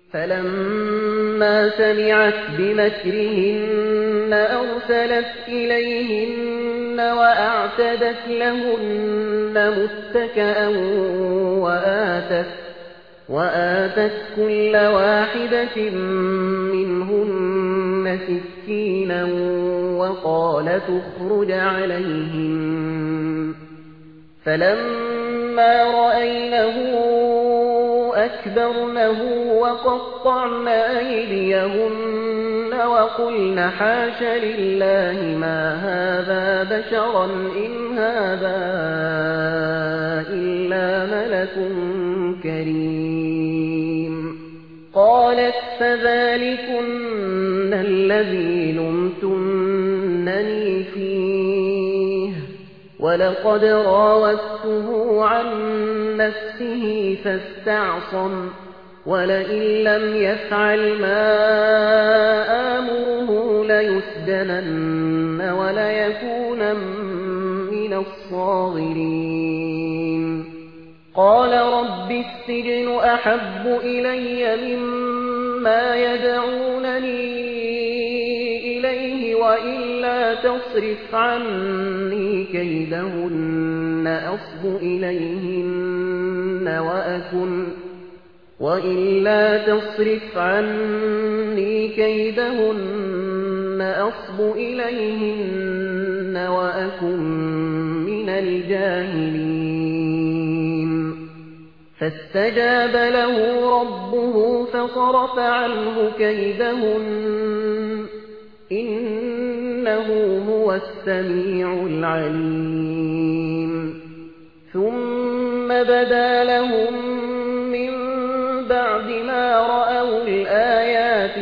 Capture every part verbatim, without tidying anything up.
فلما سمعت بمكرهن أرسلت إليهن وأعتدت لهن متكأ وآتت, وآتت كل واحدة منهن سكينا وقالت اخرج عليهن. فلما رأينه أكبرنه وقطعن أيديهن وقلن حاش لله ما هذا بشرا إن هذا إلا ملك كريم. قالت فذلكن الذي لمتنني فيه ولقد راودته عن نفسه فاستعصم ولئن لم يفعل ما آمره ليسجنن وليكونن من الصاغرين. قال رب السجن أحب إلي مما يدعونني إليه وإلا تصرف عني كيدهن أصب إليهن وأكن وإلا تصرف عني كيدهن أصب إليهن وأكن من الجاهلين. فاستجاب له ربه فصرف عنه كيدهن إنه هو السميع العليم. ثم بدا لهم من بعد ما رأوا الآيات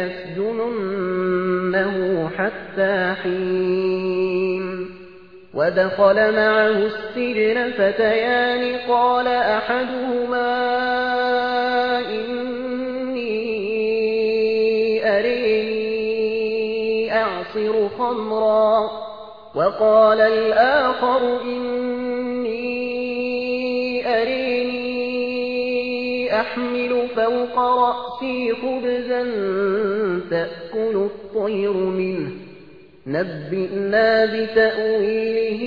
ليسجننه حتى حين. ودخل معه السجن فتيان قال أحدهما إني أريني أعصر خمرا وقال الآخر إني أريني أحمل فوق رأسي خبزا تأكل الطير منه نبئنا بتأويله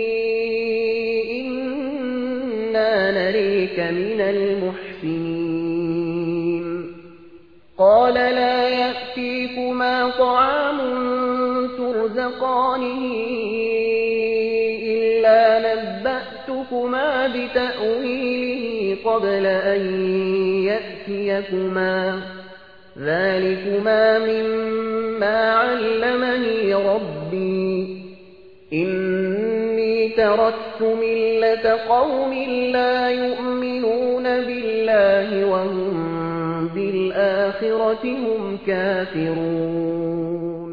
إنا نريك من المحسنين. قال لا يأتيكما طعام ترزقانه إلا نبأتكما بتأويله قبل أن يأتيكما ذلكما مما علمني ربي إني تركت ملة قوم لا يؤمنون بالله وهم بالآخرة هم كافرون.